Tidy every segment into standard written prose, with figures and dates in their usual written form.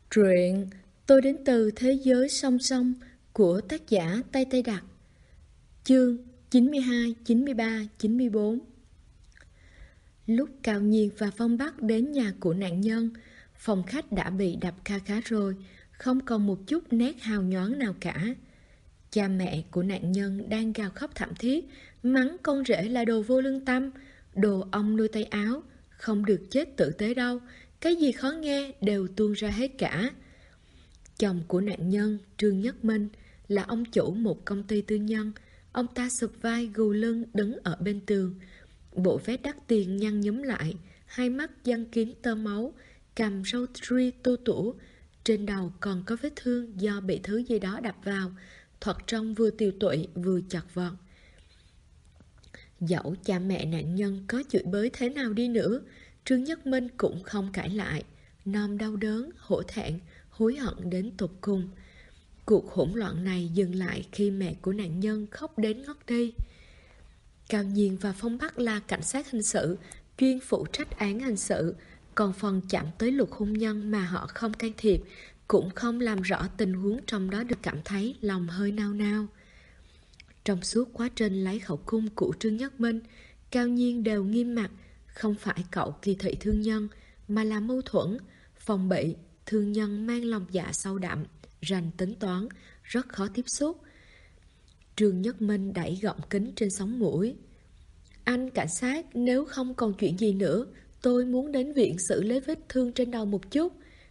Truyện Tôi đến từ thế giới song song của tác giả Tây Tây Đặc. Chương 92, 93, 94. Lúc Cao Nhiên và Phong Bắc đến nhà của nạn nhân, phòng khách đã bị đập kha khá rồi, không còn một chút nét hào nhoáng nào cả. Cha mẹ của nạn nhân đang gào khóc thảm thiết, mắng con rể là đồ vô lương tâm, đồ ông nuôi tay áo, không được chết tử tế đâu, cái gì khó nghe đều tuôn ra hết cả. Chồng của nạn nhân, Trương Nhất Minh, là ông chủ một công ty tư nhân. Ông ta sụp vai gù lưng đứng ở bên tường. Bộ vest đắt tiền nhăn nhúm lại, hai mắt giăng kín tơ máu, cằm râu ria tua tủa. Trên đầu còn có vết thương do bị thứ gì đó đập vào, thoạt trông vừa tiều tụy vừa chật vật. Dẫu cha mẹ nạn nhân có chửi bới thế nào đi nữa, Trương Nhất Minh cũng không cãi lại. Nom đau đớn, hổ thẹn, hối hận đến tột cùng. Cuộc hỗn loạn này dừng lại khi mẹ của nạn nhân khóc đến ngất đi. Cao Nhiên và Phong Bắc là cảnh sát hình sự, chuyên phụ trách án hình sự, còn phần chạm tới luật hôn nhân mà họ không can thiệp, cũng không làm rõ tình huống trong đó, được cảm thấy lòng hơi nao nao. Trong suốt quá trình lấy khẩu cung của Trương Nhất Minh, Cao Nhiên đều nghiêm mặt, không phải cậu kỳ thị thương nhân, mà là mâu thuẫn, phòng bị. Thương nhân mang lòng dạ sâu đậm, rành tính toán, rất khó tiếp xúc. Trương Nhất Minh đẩy gọng kính trên sống mũi. Anh cảnh sát, nếu không còn chuyện gì nữa, tôi muốn đến viện xử lấy vết thương trên đầu một chút.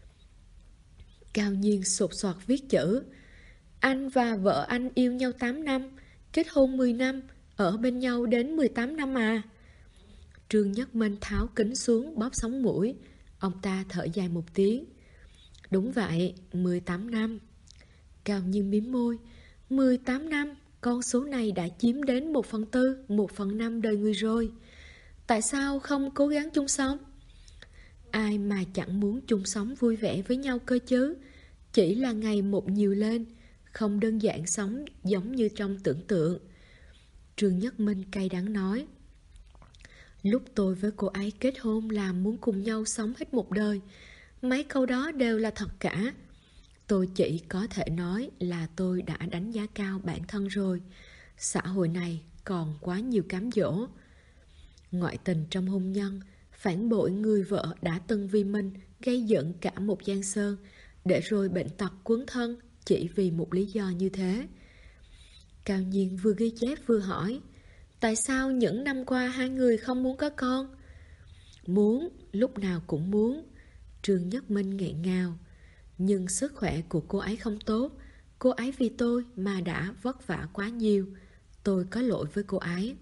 Cao Nhiên sột soạt viết chữ. Anh và vợ anh yêu nhau 8 năm, kết hôn 10 năm, ở bên nhau đến 18 năm à. Trương Nhất Minh tháo kính xuống bóp sống mũi. Ông ta thở dài một tiếng. Đúng vậy, 18 năm. Cao Nhiên mím môi. 18 năm, con số này đã chiếm đến 1/4, 1/5 đời người rồi. Tại sao không cố gắng chung sống? Ai mà chẳng muốn chung sống vui vẻ với nhau cơ chứ. Chỉ là ngày một nhiều lên, không đơn giản sống giống như trong tưởng tượng. Trương Nhất Minh cay đắng nói. Lúc tôi với cô ấy kết hôn là muốn cùng nhau sống hết một đời. Mấy câu đó đều là thật cả. Tôi chỉ có thể nói là tôi đã đánh giá cao bản thân rồi. Xã hội này còn quá nhiều cám dỗ. Ngoại tình trong hôn nhân, phản bội người vợ đã từng vì mình gây giận cả một giang sơn, để rồi bệnh tật quấn thân chỉ vì một lý do như thế. Cao Nhiên vừa ghi chép vừa hỏi. Tại sao những năm qua hai người không muốn có con? Muốn, lúc nào cũng muốn. Trương Nhất Minh nghẹn ngào. Nhưng sức khỏe của cô ấy không tốt. Cô ấy vì tôi mà đã vất vả quá nhiều. Tôi có lỗi với cô ấy.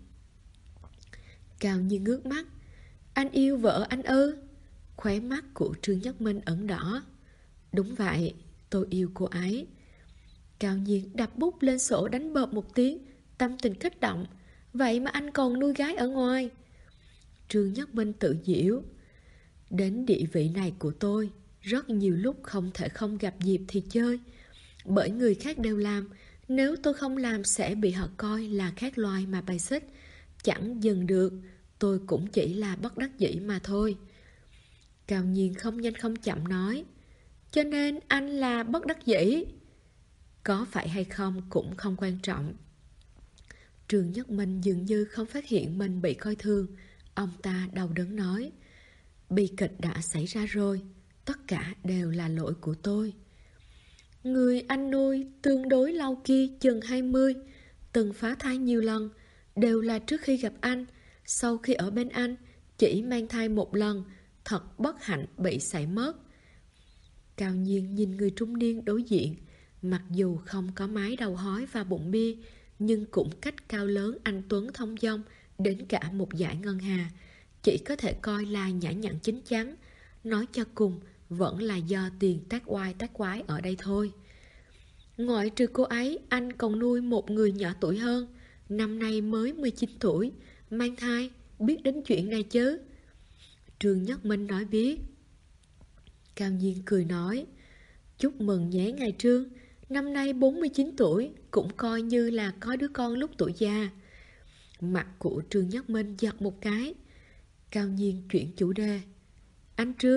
Cao Nhiên ngước mắt. Anh yêu vợ anh ư? Khóe mắt của Trương Nhất Minh ẩn đỏ. Đúng vậy, tôi yêu cô ấy. Cao Nhiên đập bút lên sổ đánh bợp một tiếng, tâm tình kích động. Vậy mà anh còn nuôi gái ở ngoài. Trương Nhất Minh tự giễu. Đến địa vị này của tôi, rất nhiều lúc không thể không gặp dịp thì chơi. Bởi người khác đều làm, nếu tôi không làm sẽ bị họ coi là khác loài mà bài xích. Chẳng dừng được, tôi cũng chỉ là bất đắc dĩ mà thôi. Cao Nhiên không nhanh không chậm nói. Cho nên anh là bất đắc dĩ. Có phải hay không cũng không quan trọng. Trương Nhất Minh dường như không phát hiện mình bị coi thường. Ông ta đau đớn nói. Bi kịch đã xảy ra rồi, tất cả đều là lỗi của tôi. Người anh nuôi tương đối lâu kia chừng 20, từng phá thai nhiều lần, đều là trước khi gặp anh. Sau khi ở bên anh, chỉ mang thai một lần, thật bất hạnh bị sảy mất. Cao Nhiên nhìn người trung niên đối diện. Mặc dù không có mái đầu hói và bụng bia, nhưng cũng cách cao lớn anh tuấn thông dong đến cả một dải ngân hà. Chỉ có thể coi là nhã nhặn chín chắn. Nói cho cùng vẫn là do tiền tác oai tác quái ở đây thôi. Ngoại trừ cô ấy, anh còn nuôi một người nhỏ tuổi hơn, năm nay mới 19 tuổi, mang thai, biết đến chuyện này chứ? Trương Nhất Minh nói biết. Cao Nhiên cười nói. Chúc mừng nhé ngài Trương, năm nay 49 tuổi, cũng coi như là có đứa con lúc tuổi già. Mặt của Trương Nhất Minh giật một cái. Cao Nhiên chuyển chủ đề. Anh Trương,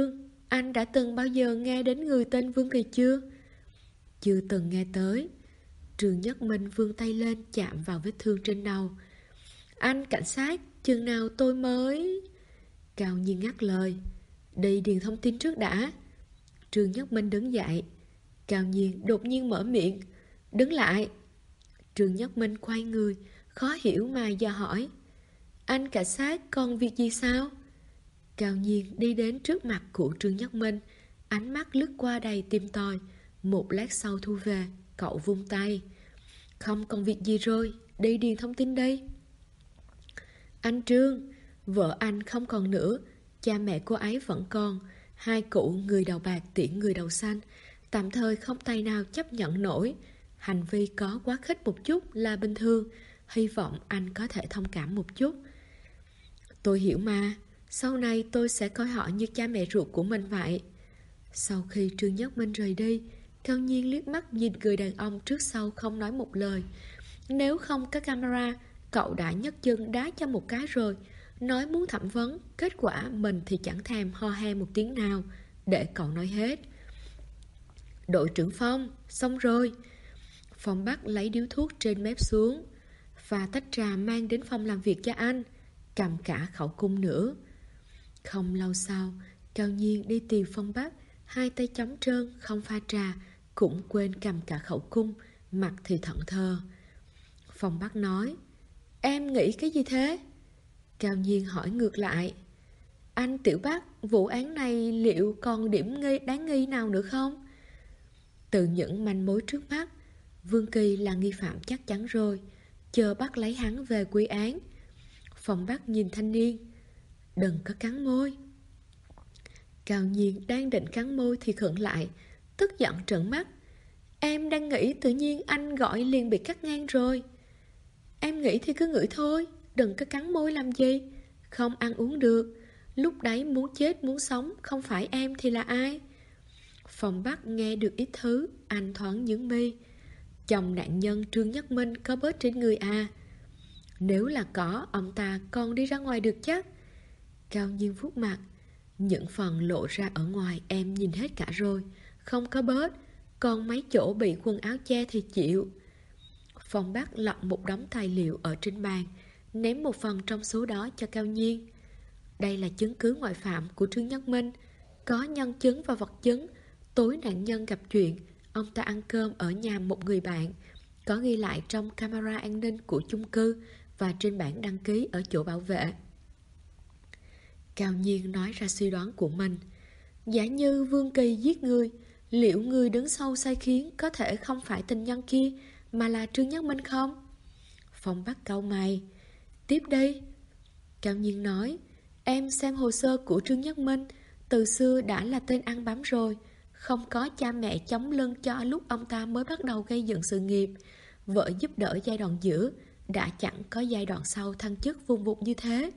Anh đã từng bao giờ nghe đến người tên Vương Kỳ chưa? Chưa từng nghe tới. Trương Nhất Minh vươn tay lên chạm vào vết thương trên đầu. Anh cảnh sát, chừng nào tôi mới... Cao Nhiên ngắt lời. Đi điền thông tin trước đã. Trương Nhất Minh đứng dậy. Cao Nhiên đột nhiên mở miệng. Đứng lại. Trương Nhất Minh quay người, khó hiểu mà dò hỏi. Anh cảnh sát còn việc gì sao? Cao Nhiên đi đến trước mặt của Trương Nhất Minh, ánh mắt lướt qua đầy tìm tòi. Một lát sau thu về, cậu vung tay. Không còn việc gì rồi, đi điền thông tin đây. Anh Trương, vợ anh không còn nữa, cha mẹ cô ấy vẫn còn. Hai cụ người đầu bạc tiễn người đầu xanh, tạm thời không tay nào chấp nhận nổi. Hành vi có quá khích một chút là bình thường, hy vọng anh có thể thông cảm một chút. Tôi hiểu mà, sau này tôi sẽ coi họ như cha mẹ ruột của mình vậy. Sau khi Trương Nhất Minh rời đi, Cao Nhiên liếc mắt nhìn người đàn ông trước sau không nói một lời. Nếu không có camera, cậu đã nhấc chân đá cho một cái rồi. Nói muốn thẩm vấn, kết quả mình thì chẳng thèm ho he một tiếng nào. Để cậu nói hết. Đội trưởng Phong, xong rồi. Phong Bắc lấy điếu thuốc trên mép xuống, và tách trà mang đến phòng làm việc cho anh, cầm cả khẩu cung nữa. Không lâu sau, Cao Nhiên đi tìm Phong Bắc, hai tay trống trơn, không pha trà, cũng quên cầm cả khẩu cung, mặt thì thẫn thờ. Phong Bắc nói, em nghĩ cái gì thế? Cao Nhiên hỏi ngược lại, anh Tiểu Bắc, vụ án này liệu còn điểm đáng nghi nào nữa không? Từ những manh mối trước mắt, Vương Kỳ là nghi phạm chắc chắn rồi, chờ bắt lấy hắn về quy án. Phong Bắc nhìn thanh niên, đừng có cắn môi. Cao Nhiên đang định cắn môi thì khựng lại, tức giận trợn mắt. Em đang nghĩ tự nhiên anh gọi liền bị cắt ngang rồi. Em nghĩ thì cứ ngửi thôi, đừng có cắn môi làm gì. Không ăn uống được, lúc đấy muốn chết muốn sống, không phải em thì là ai? Phong Bắc nghe được ít thứ, anh thoáng nhướng mi. Chồng nạn nhân Trương Nhất Minh có bớt trên người à? Nếu là có, ông ta còn đi ra ngoài được chắc. Cao Nhiên vuốt mặt, những phần lộ ra ở ngoài em nhìn hết cả rồi, không có bớt, còn mấy chỗ bị quần áo che thì chịu. Phong Bắc lật một đống tài liệu ở trên bàn, ném một phần trong số đó cho Cao Nhiên. Đây là chứng cứ ngoại phạm của Trương Nhất Minh, có nhân chứng và vật chứng. Tối nạn nhân gặp chuyện, ông ta ăn cơm ở nhà một người bạn, có ghi lại trong camera an ninh của chung cư và trên bản đăng ký ở chỗ bảo vệ. Cao Nhiên nói ra suy đoán của mình. Giả như Vương Kỳ giết người, liệu người đứng sau sai khiến có thể không phải tình nhân kia, mà là Trương Nhất Minh không? Phong Bắc cau mày. Tiếp đi. Cao Nhiên nói, em xem hồ sơ của Trương Nhất Minh, từ xưa đã là tên ăn bám rồi, không có cha mẹ chống lưng cho lúc ông ta mới bắt đầu gây dựng sự nghiệp. Vợ giúp đỡ giai đoạn giữa, đã chẳng có giai đoạn sau thăng chức vun vụt như thế.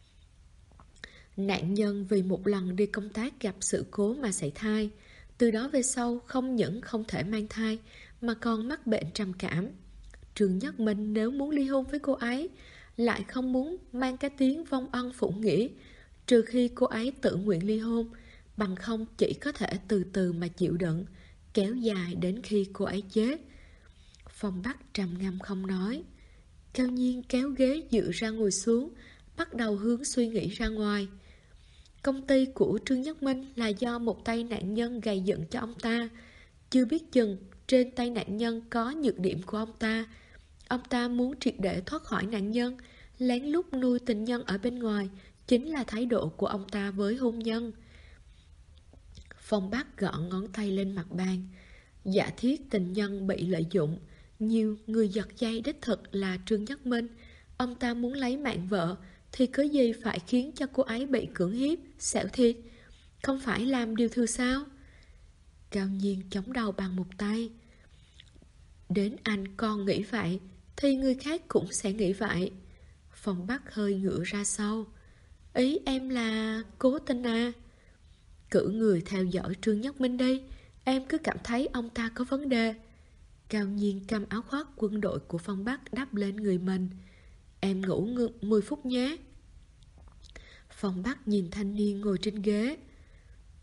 Nạn nhân vì một lần đi công tác gặp sự cố mà sảy thai, từ đó về sau không những không thể mang thai mà còn mắc bệnh trầm cảm. Trương Nhất Minh nếu muốn ly hôn với cô ấy, lại không muốn mang cái tiếng vong ân phụ nghĩa, trừ khi cô ấy tự nguyện ly hôn, bằng không chỉ có thể từ từ mà chịu đựng, kéo dài đến khi cô ấy chết. Phong Bắc trầm ngâm không nói. Cao Nhiên kéo ghế dựa ra ngồi xuống, bắt đầu hướng suy nghĩ ra ngoài. Công ty của Trương Nhất Minh là do một tay nạn nhân gầy dựng cho ông ta. Chưa biết chừng trên tay nạn nhân có nhược điểm của ông ta. Ông ta muốn triệt để thoát khỏi nạn nhân, lén lút nuôi tình nhân ở bên ngoài, chính là thái độ của ông ta với hôn nhân. Phong Bắc gõ ngón tay lên mặt bàn. Giả thiết tình nhân bị lợi dụng, nhiều người giật dây đích thực là Trương Nhất Minh. Ông ta muốn lấy mạng vợ thì có gì phải khiến cho cô ấy bị cưỡng hiếp, xẻo thịt? Không phải làm điều thừa sao? Cao Nhiên chống đầu bằng một tay. Đến anh còn nghĩ vậy thì người khác cũng sẽ nghĩ vậy. Phong Bắc hơi ngửa ra sau. Ý em là cố tình à? Cử người theo dõi Trương Nhất Minh đi, em cứ cảm thấy ông ta có vấn đề. Cao Nhiên cầm áo khoác quân đội của Phong Bắc đắp lên người mình. Em ngủ 10 phút nhé. Phong Bắc nhìn thanh niên ngồi trên ghế.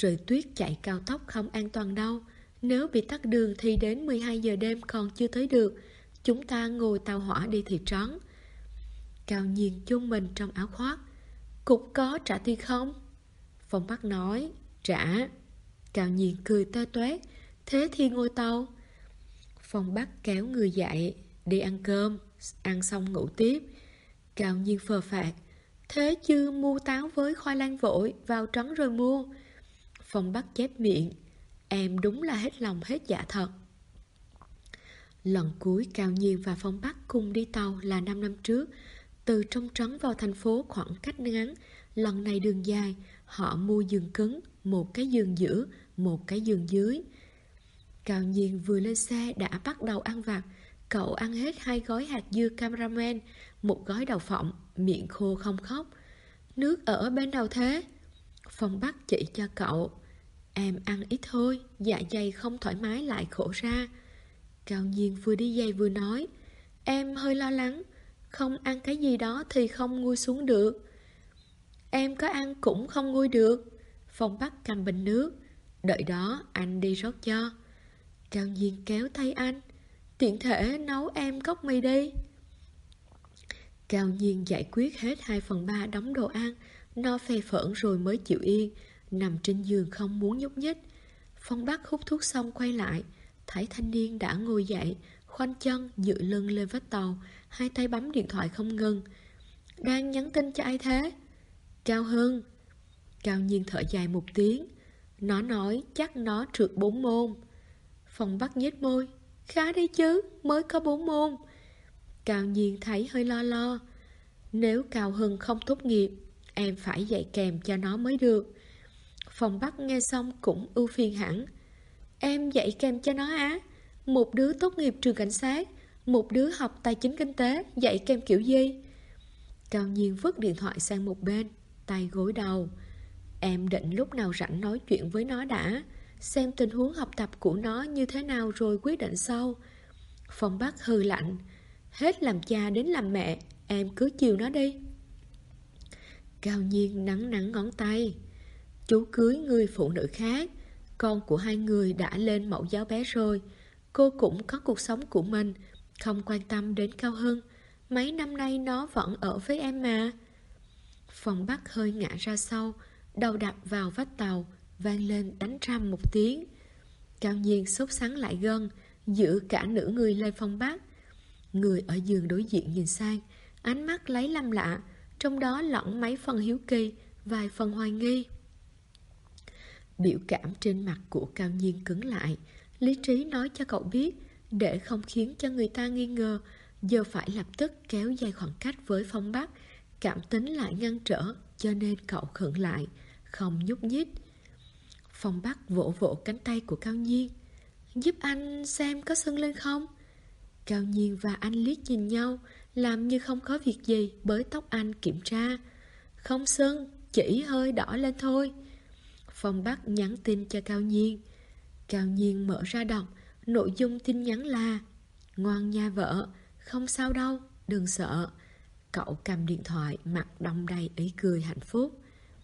Trời tuyết chạy cao tốc không an toàn đâu. Nếu bị tắc đường thì đến 12 giờ đêm còn chưa tới được. Chúng ta ngồi tàu hỏa đi thị trấn. Cao Nhiên chôn mình trong áo khoác. Cục có trả tiền không? Phong Bắc nói, trả. Cao Nhiên cười toe toét. Thế thì ngồi tàu. Phong Bắc kéo người dậy. Đi ăn cơm. Ăn xong ngủ tiếp. Cao Nhiên phờ phạc. Thế chứ mua táo với khoai lang vội. Vào trấn rồi mua. Phong Bắc chép miệng. Em đúng là hết lòng hết dạ thật. Lần cuối Cao Nhiên và Phong Bắc cùng đi tàu là 5 năm trước. Từ trong trấn vào thành phố khoảng cách ngắn. Lần này đường dài. Họ mua giường cứng. Một cái giường giữa, một cái giường dưới. Cao Nhiên vừa lên xe đã bắt đầu ăn vặt. Cậu ăn hết 2 gói hạt dưa caramel, 1 gói đậu phộng, miệng khô không khóc. Nước ở bên nào thế? Phong Bắc chỉ cho cậu. Em ăn ít thôi, dạ dày không thoải mái lại khổ ra. Cao Nhiên vừa đi giày vừa nói. Em hơi lo lắng, không ăn cái gì đó thì không nguôi xuống được. Em có ăn cũng không nguôi được. Phong Bắc cầm bình nước. Đợi đó anh đi rót cho. Cao Nhiên kéo tay anh. Tiện thể nấu em cốc mì đi. Cao Nhiên giải quyết hết 2/3 đống đồ ăn. No phè phởn rồi mới chịu yên. Nằm trên giường không muốn nhúc nhích. Phong Bắc hút thuốc xong quay lại. Thấy thanh niên đã ngồi dậy, khoanh chân dựa lưng lên vách tàu, 2 tay bấm điện thoại không ngừng. Đang nhắn tin cho ai thế? Cao Hưng. Cao Nhiên thở dài một tiếng. Nó nói chắc nó trượt 4 môn. Phong Bắc nhếch môi. Khá đấy chứ, mới có 4 môn. Cao Nhiên thấy hơi lo lo. Nếu Cao Hưng không tốt nghiệp, em phải dạy kèm cho nó mới được. Phong Bắc nghe xong cũng ưu phiền hẳn. Em dạy kèm cho nó á? Một đứa tốt nghiệp trường cảnh sát, một đứa học tài chính kinh tế, dạy kèm kiểu gì? Cao Nhiên vứt điện thoại sang một bên, tay gối đầu. Em định lúc nào rảnh nói chuyện với nó đã, xem tình huống học tập của nó như thế nào rồi quyết định sau. Phong Bắc hừ lạnh. Hết làm cha đến làm mẹ, em cứ chiều nó đi. Cao Nhiên nắn nắn ngón tay. Chú cưới người phụ nữ khác. Con của 2 người đã lên mẫu giáo bé rồi. Cô cũng có cuộc sống của mình, không quan tâm đến Cao Hưng. Mấy năm nay nó vẫn ở với em mà. Phong Bắc hơi ngã ra sau, đầu đập vào vách tàu, vang lên đánh răm một tiếng. Cao Nhiên sốt sắng lại gần, giữ cả nửa người lên Phong Bắc. Người ở giường đối diện nhìn sang, ánh mắt lấy làm lạ, trong đó lẫn mấy phần hiếu kỳ, vài phần hoài nghi. Biểu cảm trên mặt của Cao Nhiên cứng lại. Lý trí nói cho cậu biết, để không khiến cho người ta nghi ngờ, giờ phải lập tức kéo dài khoảng cách với Phong Bắc. Cảm tính lại ngăn trở, cho nên cậu khựng lại, không nhúc nhích. Phong Bắc vỗ vỗ cánh tay của Cao Nhiên. Giúp anh xem có sưng lên không? Cao Nhiên và anh liếc nhìn nhau, làm như không có việc gì, bới tóc anh kiểm tra. Không sưng, chỉ hơi đỏ lên thôi. Phong Bắc nhắn tin cho Cao Nhiên. Cao Nhiên mở ra đọc. Nội dung tin nhắn là: ngoan nha vợ, không sao đâu, đừng sợ. Cậu cầm điện thoại, mặt đong đầy ý cười hạnh phúc.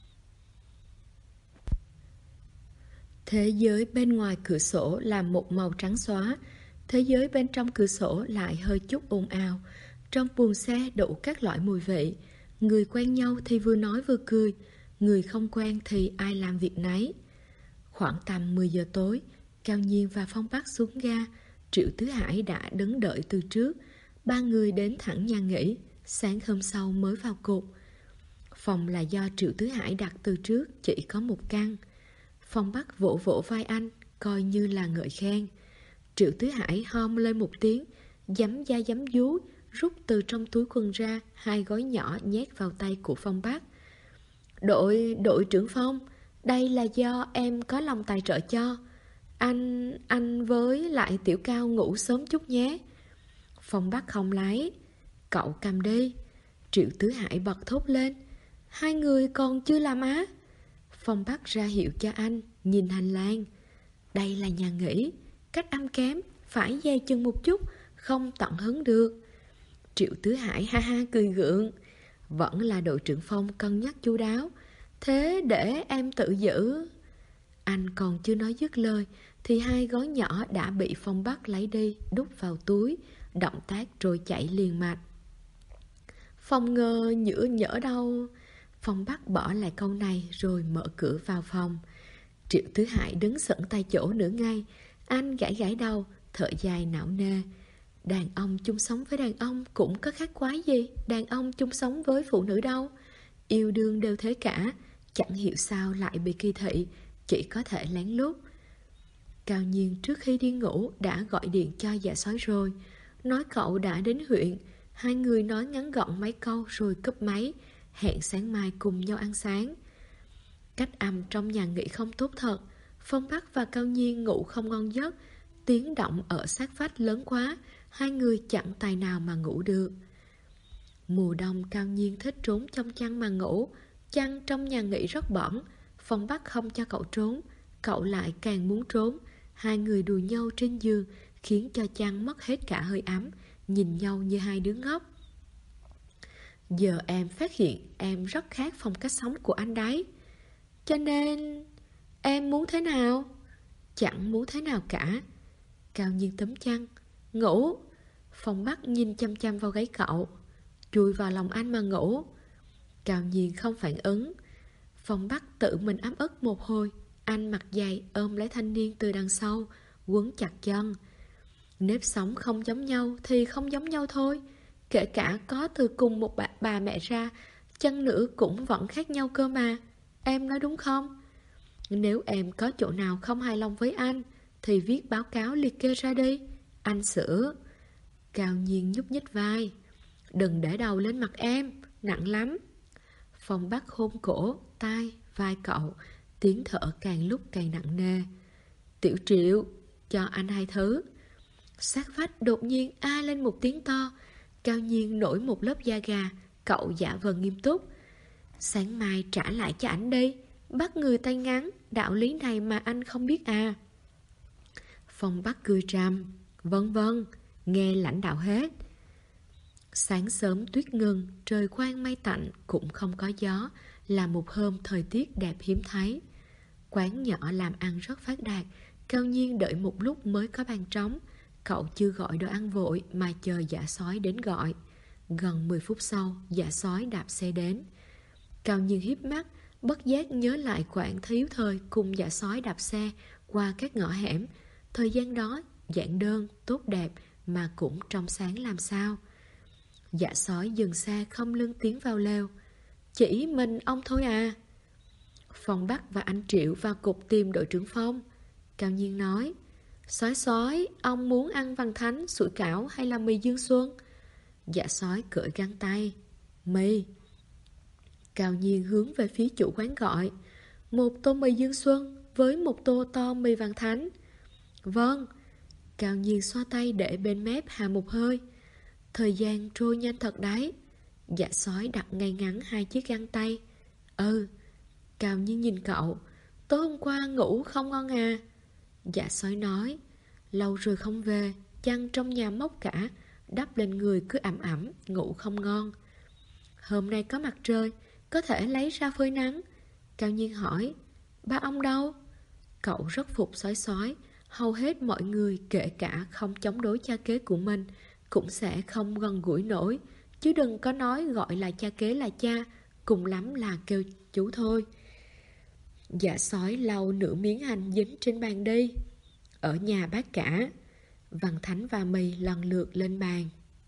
Thế giới bên ngoài cửa sổ là một màu trắng xóa. Thế giới bên trong cửa sổ lại hơi chút ồn ào. Trong buồng xe đủ các loại mùi vị. Người quen nhau thì vừa nói vừa cười, người không quen thì ai làm việc nấy. Khoảng tầm 10 giờ tối, Cao Nhiên và Phong Bắc xuống ga. Triệu Tứ Hải đã đứng đợi từ trước. 3 người đến thẳng nhà nghỉ. Sáng hôm sau mới vào cục. Phòng là do Triệu Tứ Hải đặt từ trước, chỉ có 1 căn. Phong Bắc vỗ vỗ vai anh, coi như là ngợi khen. Triệu Tứ Hải hom lên một tiếng, giấm da giấm vú, rút từ trong túi quần ra 2 gói nhỏ nhét vào tay của Phong Bắc. Đội trưởng Phong, đây là do em có lòng tài trợ cho. Anh với lại Tiểu Cao ngủ sớm chút nhé. Phong Bắc không lấy. Cậu cầm đi. Triệu Tứ Hải bật thốt lên. 2 người còn chưa làm á? Phong Bắc ra hiệu cho anh, nhìn hành lang. Đây là nhà nghỉ, cách âm kém, phải dè chừng một chút, không tận hứng được. Triệu Tứ Hải ha ha cười gượng. Vẫn là đội trưởng Phong cân nhắc chu đáo. Thế để em tự giữ. Anh còn chưa nói dứt lời thì 2 gói nhỏ đã bị Phong Bắc lấy đi, đút vào túi, động tác trôi chảy liền mạch. Phong ngờ nhỡ nhỡ đâu. Phong Bắc bỏ lại câu này rồi mở cửa vào phòng. Triệu Tứ Hải đứng sững tại chỗ nửa ngày. Anh gãi gãi đầu, thở dài não nề. Đàn ông chung sống với đàn ông cũng có khác quái gì đàn ông chung sống với phụ nữ đâu. Yêu đương đều thế cả, chẳng hiểu sao lại bị kỳ thị, chỉ có thể lén lút. Cao Nhiên trước khi đi ngủ đã gọi điện cho Dạ Sói rồi, nói cậu đã đến huyện. 2 người nói ngắn gọn mấy câu rồi cúp máy, hẹn sáng mai cùng nhau ăn sáng. Cách âm trong nhà nghỉ không tốt thật. Phong Bắc và Cao Nhiên ngủ không ngon giấc. Tiếng động ở sát vách lớn quá, 2 người chẳng tài nào mà ngủ được. Mùa đông Cao Nhiên thích trốn trong chăn mà ngủ. Chăn trong nhà nghỉ rất bẩn. Phong Bắc không cho cậu trốn, cậu lại càng muốn trốn. 2 người đùa nhau trên giường, khiến cho chăn mất hết cả hơi ấm, nhìn nhau như 2 đứa ngốc. Giờ em phát hiện em rất khác phong cách sống của anh đấy. Cho nên em muốn thế nào? Chẳng muốn thế nào cả. Cao Nhiên tấm chăn. Ngủ. Phong Bắc nhìn chăm chăm vào gáy cậu. Chui vào lòng anh mà ngủ. Cao Nhiên không phản ứng. Phong Bắc tự mình ấm ức một hồi. Anh mặt dày ôm lấy thanh niên từ đằng sau, quấn chặt chân. Nếp sống không giống nhau thì không giống nhau thôi. Kể cả có từ cùng một bà mẹ ra, chăng nữa cũng vẫn khác nhau cơ mà. Em nói đúng không? Nếu em có chỗ nào không hài lòng với anh thì viết báo cáo liệt kê ra đi, anh sửa. Cao Nhiên nhúc nhích vai. Đừng để đầu lên mặt em, nặng lắm. Phong Bắc hôn cổ, tai, vai cậu, tiếng thở càng lúc càng nặng nề. Tiểu Triệu, cho anh 2 thứ. Sát vách đột nhiên a lên một tiếng to. Cao Nhiên nổi một lớp da gà. Cậu giả vờ nghiêm túc. Sáng mai trả lại cho ảnh đi. Bắt người tay ngắn, đạo lý này mà anh không biết à? Phong Bắc cười trầm. Vâng vâng, nghe lãnh đạo hết. Sáng sớm tuyết ngừng, trời quang mây tạnh, cũng không có gió, là một hôm thời tiết đẹp hiếm thấy. Quán nhỏ làm ăn rất phát đạt. Cao Nhiên đợi một lúc mới có bàn trống. Cậu chưa gọi đồ ăn vội mà chờ Dạ Sói đến gọi. Gần 10 phút sau, Dạ Sói đạp xe đến. Cao Nhiên híp mắt, bất giác nhớ lại quãng thiếu thời cùng Dạ Sói đạp xe qua các ngõ hẻm. Thời gian đó giản đơn, tốt đẹp mà cũng trong sáng làm sao. Dạ Sói dừng xe không lưng tiến vào lều. Chỉ mình ông thôi à? Phong Bắc và anh Triệu vào cục tìm đội trưởng Phong. Cao Nhiên nói. Sói sói, ông muốn ăn văn thánh, sủi cảo hay là mì Dương Xuân? Dạ Sói cởi găng tay. Mì. Cao Nhiên hướng về phía chủ quán gọi. 1 tô mì Dương Xuân với 1 tô to mì văn thánh. Vâng. Cao Nhiên xoa tay để bên mép hà một hơi. Thời gian trôi nhanh thật đấy. Dạ Sói đặt ngay ngắn 2 chiếc găng tay. Ừ. Cao Nhiên nhìn cậu. Tối hôm qua ngủ không ngon à? Dạ Sói nói. Lâu rồi không về, chăn trong nhà mốc cả, đắp lên người cứ ẩm ẩm, ngủ không ngon. Hôm nay có mặt trời, có thể lấy ra phơi nắng. Cao Nhiên hỏi. Ba ông đâu? Cậu rất phục Sói Sói. Hầu hết mọi người, kể cả không chống đối cha kế của mình, cũng sẽ không gần gũi nổi. Chứ đừng có nói gọi là cha kế là cha, cùng lắm là kêu chú thôi. Dạ Sói lau nửa miếng hành dính trên bàn đi. Ở nhà bác cả. Văn thánh và mì lần lượt lên bàn.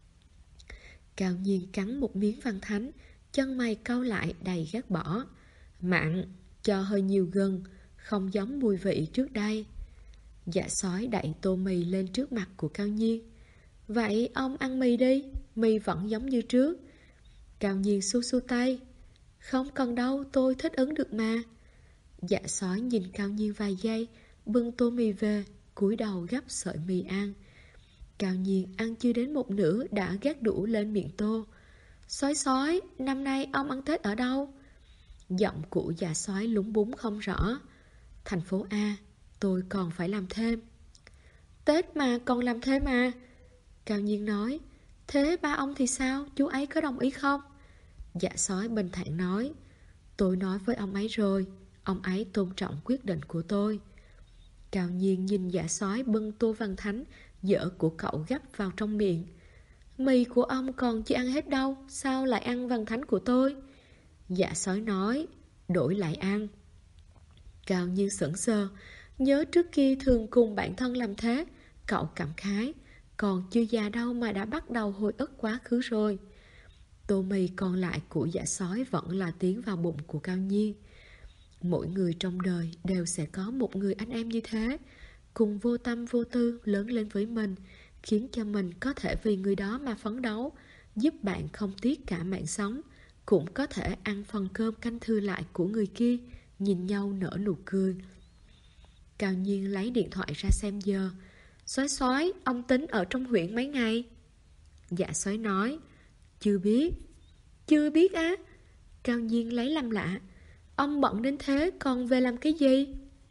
Cao Nhiên cắn một miếng văn thánh, chân mày cau lại đầy ghét bỏ. Mặn, cho hơi nhiều gừng, không giống mùi vị trước đây. Dạ Sói đậy tô mì lên trước mặt của Cao Nhiên. Vậy ông ăn mì đi, mì vẫn giống như trước. Cao Nhiên xua xua tay. Không cần đâu, tôi thích ứng được mà. Dạ Sói nhìn Cao Nhiên vài giây, bưng tô mì về, cúi đầu gắp sợi mì ăn. Cao Nhiên ăn chưa đến một nửa đã gác đũa lên miệng tô. Sói sói, năm nay ông ăn Tết ở đâu? Giọng của Dạ Sói lúng búng không rõ. Thành phố A, tôi còn phải làm thêm. Tết mà còn làm thêm à? Cao Nhiên nói. Thế ba ông thì sao, chú ấy có đồng ý không? Dạ Sói bình thản nói. Tôi nói với ông ấy rồi, Ông ấy tôn trọng quyết định của tôi. Cao Nhiên nhìn Dạ Sói bưng tô Văn Thánh dở của cậu gắp vào trong miệng. Mì của ông còn chưa ăn hết đâu, sao lại ăn Văn Thánh của tôi? Dạ Sói nói, đổi lại ăn. Cao Nhiên sững sờ, nhớ trước kia thường cùng bạn thân làm thế. Cậu cảm khái, còn chưa già đâu mà đã bắt đầu hồi ức quá khứ rồi. Tô mì còn lại của Dạ Sói vẫn là tiến vào bụng của Cao Nhiên. Mỗi người trong đời đều sẽ có một người anh em như thế, cùng vô tâm vô tư lớn lên với mình, khiến cho mình có thể vì người đó mà phấn đấu, giúp bạn không tiếc cả mạng sống, cũng có thể ăn phần cơm canh thư lại của người kia, nhìn nhau nở nụ cười. Cao Nhiên lấy điện thoại ra xem giờ. Sói sói, ông tính ở trong huyện mấy ngày? Dạ Sói nói, chưa biết. Chưa biết á? Cao Nhiên lấy làm lạ. Ông bận đến thế còn về làm cái gì?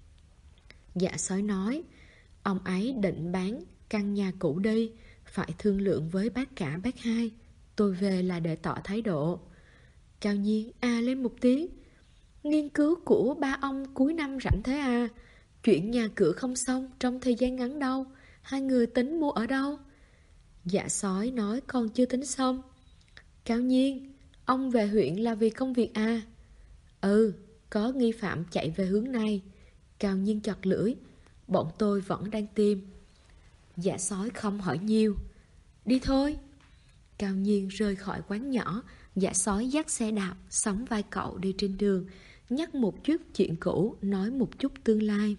Dạ Sói nói, ông ấy định bán căn nhà cũ đi, phải thương lượng với bác cả bác hai. Tôi về là để tỏ thái độ. Cao Nhiên lên một tiếng. Nghiên cứu của ba ông cuối năm rảnh thế à? Chuyện nhà cửa không xong trong thời gian ngắn đâu. Hai người tính mua ở đâu? Dạ Sói nói còn chưa tính xong. Cao Nhiên, ông về huyện là vì công việc à? Ừ, có nghi phạm chạy về hướng này. Cao Nhiên chặt lưỡi. Bọn tôi vẫn đang tìm. Dạ Sói không hỏi nhiều. Đi thôi. Cao Nhiên rời khỏi quán nhỏ. Dạ Sói dắt xe đạp, sóng vai cậu đi trên đường, nhắc một chút chuyện cũ, nói một chút tương lai.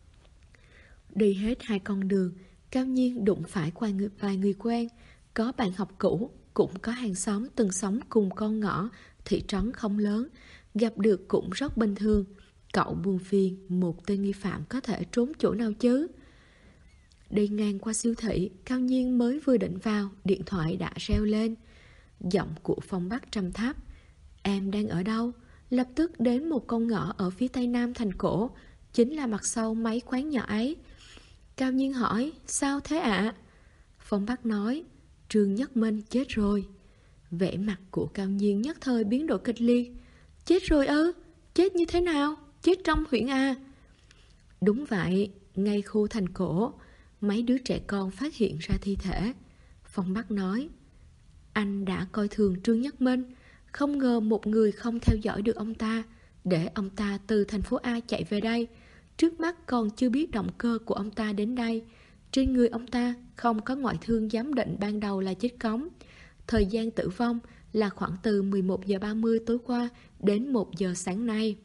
Đi hết 2 con đường, Cao Nhiên đụng phải vài người quen. Có bạn học cũ, cũng có hàng xóm từng sống cùng con ngõ, thị trấn không lớn. Gặp được cũng rất bình thường. Cậu buồn phiền, một tên nghi phạm có thể trốn chỗ nào chứ? Đi ngang qua siêu thị, Cao Nhiên mới vừa định vào, điện thoại đã reo lên. Giọng của Phong Bắc trầm thấp. Em đang ở đâu? Lập tức đến một con ngõ ở phía tây nam thành cổ, chính là mặt sau mấy quán nhỏ ấy. Cao Nhiên hỏi, sao thế ạ? Phong Bắc nói, Trương Nhất Minh chết rồi. Vẻ mặt của Cao Nhiên nhất thời biến đổi kịch liệt. Chết rồi ư? Chết như thế nào? Chết trong huyện à? Đúng vậy, ngay khu thành cổ, mấy đứa trẻ con phát hiện ra thi thể. Phong Bắc nói, anh đã coi thường Trương Nhất Minh, không ngờ một người không theo dõi được ông ta, để ông ta từ thành phố A chạy về đây. Trước mắt còn chưa biết động cơ của ông ta đến đây. Trên người ông ta không có ngoại thương giám định ban đầu là chết cóng. Thời gian tử vong là khoảng từ 11 giờ 30 tối qua đến 1 giờ sáng nay.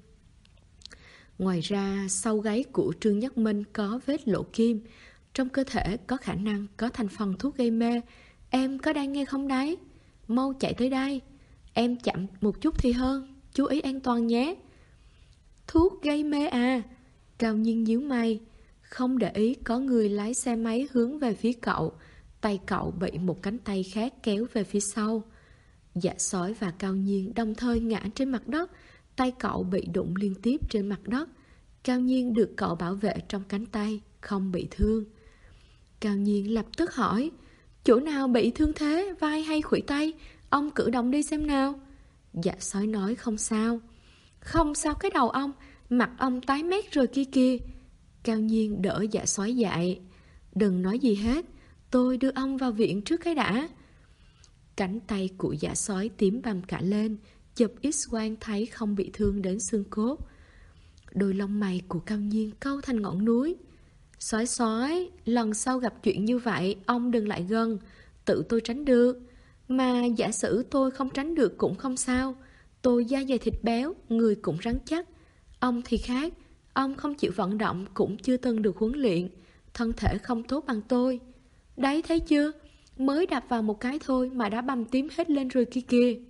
Ngoài ra, sau gáy của Trương Nhất Minh có vết lỗ kim. Trong cơ thể có khả năng có thành phần thuốc gây mê. Em có đang nghe không đấy? Mau chạy tới đây. Em chậm một chút thì hơn. Chú ý an toàn nhé. Thuốc gây mê à? Cao Nhiên nhíu mày. Không để ý có người lái xe máy hướng về phía cậu. Tay cậu bị một cánh tay khác kéo về phía sau. Dạ Sói và Cao Nhiên đồng thời ngã trên mặt đất. Tay cậu bị đụng liên tiếp trên mặt đất. Cao Nhiên được cậu bảo vệ trong cánh tay, không bị thương. Cao Nhiên lập tức hỏi, chỗ nào bị thương thế, vai hay khuỷu tay? Ông cử động đi xem nào. Dạ Sói nói không sao. Không sao cái đầu ông, mặt ông tái mét rồi kia kìa. Cao Nhiên đỡ Dạ Sói dậy. Đừng nói gì hết, tôi đưa ông vào viện trước cái đã. Cánh tay của Dạ Sói tím bầm cả lên, chụp X-quang thấy không bị thương đến xương cốt. Đôi lông mày của Cao Nhiên cau thành ngọn núi. Sói sói, lần sau gặp chuyện như vậy, ông đừng lại gần, tự tôi tránh được. Mà giả sử tôi không tránh được cũng không sao. Tôi da dày thịt béo, người cũng rắn chắc. Ông thì khác, ông không chịu vận động, cũng chưa từng được huấn luyện, thân thể không tốt bằng tôi. Đấy thấy chưa, mới đạp vào một cái thôi mà đã bầm tím hết lên rồi kia kìa.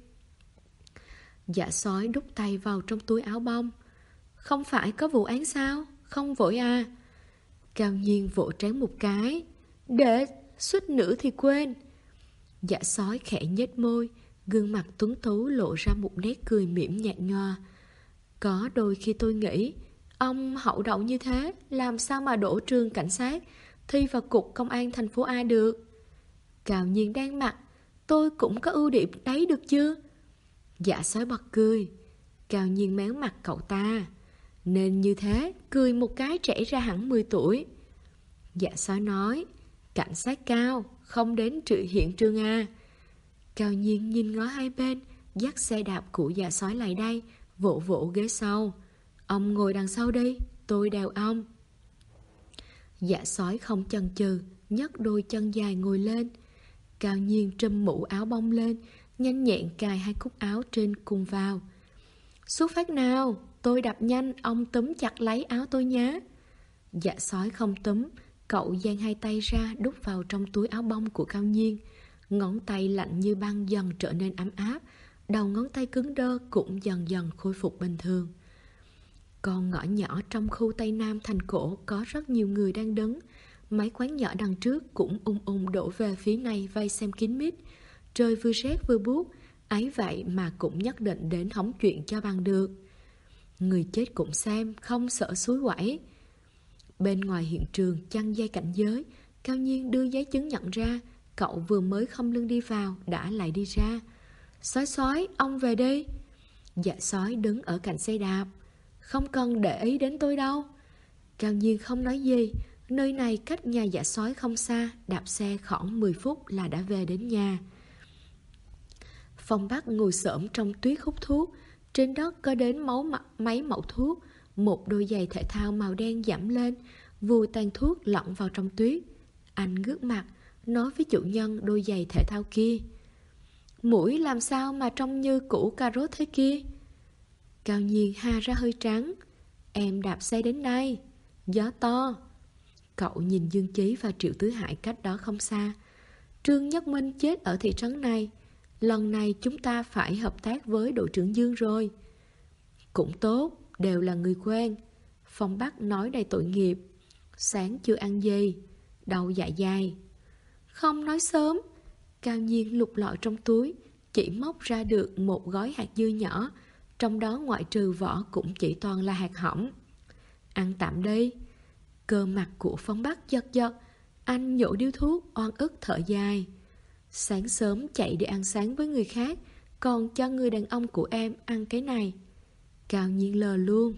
Dạ Sói đút tay vào trong túi áo bông. Không phải có vụ án sao? Không vội à? Cao Nhiên vỗ trán một cái. Để suýt nữa thì quên. Dạ Sói khẽ nhếch môi, gương mặt tuấn tú lộ ra một nét cười mỉm nhạt nhòa. Có đôi khi tôi nghĩ, ông hậu đậu như thế, làm sao mà đỗ trường cảnh sát, thi vào cục công an thành phố A được? Cao Nhiên đang mặt, tôi cũng có ưu điểm đấy được chưa? Dạ Sói bật cười. Cao Nhiên méo mặt cậu ta. Nên như thế, cười một cái trẻ ra hẳn 10 tuổi. Dạ sói nói, cảnh sát Cao, không đến hiện trường à. Cao Nhiên nhìn ngó hai bên, dắt xe đạp của dạ sói lại đây, vỗ vỗ ghế sau. Ông ngồi đằng sau đi, tôi đèo ông. Dạ sói không chần chừ, nhấc đôi chân dài ngồi lên. Cao Nhiên trùm mũ áo bông lên, nhanh nhẹn cài hai cúc áo trên cùng vào. Xuất phát nào, tôi đạp nhanh, ông túm chặt lấy áo tôi nhé. Dạ sói không túm, cậu dang hai tay ra đút vào trong túi áo bông của Cao Nhiên. Ngón tay lạnh như băng dần trở nên ấm áp, đầu ngón tay cứng đơ cũng dần dần khôi phục bình thường. Con ngõ nhỏ trong khu Tây Nam thành cổ có rất nhiều người đang đứng. Mấy quán nhỏ đằng trước cũng đổ về phía này vây xem kín mít. Trời vừa rét vừa buốt, ấy vậy mà cũng nhất định đến hóng chuyện cho bằng được. Người chết cũng xem, không sợ suối quẩy. Bên ngoài hiện trường chăn dây cảnh giới, Cao Nhiên đưa giấy chứng nhận ra. Cậu vừa mới khom lưng đi vào, đã lại đi ra. Sói, ông về đi. Dạ sói đứng ở cạnh xe đạp. Không cần để ý đến tôi đâu. Cao Nhiên không nói gì. Nơi này cách nhà dạ sói không xa, đạp xe khoảng 10 phút là đã về đến nhà. Phong Bắc ngồi xổm trong tuyết hút thuốc. Trên đất có đến mấy mẩu thuốc. Một đôi giày thể thao màu đen giảm lên, vùi tàn thuốc lẫn vào trong tuyết. Anh ngước mặt, nói với chủ nhân đôi giày thể thao kia. Mũi làm sao mà trông như củ cà rốt thế kia? Cao Nhiên ha ra hơi trắng. Em đạp xe đến đây. Gió to. Cậu nhìn Dương Chí và Triệu Tứ Hải cách đó không xa. Trương Nhất Minh chết ở thị trấn này. Lần này chúng ta phải hợp tác với đội trưởng Dương rồi. Cũng tốt, đều là người quen. Phong Bắc nói đầy tội nghiệp. Sáng chưa ăn gì, đầu dạ dày. Không nói sớm. Cao Nhiên lục lọi trong túi, chỉ móc ra được một gói hạt dưa nhỏ, trong đó ngoại trừ vỏ cũng chỉ toàn là hạt hỏng. Ăn tạm đi. Cơ mặt của Phong Bắc giật giật. Anh nhổ điếu thuốc, oan ức thở dài. Sáng sớm chạy đi ăn sáng với người khác, còn cho người đàn ông của em ăn cái này. Cao Nhiên lờ luôn.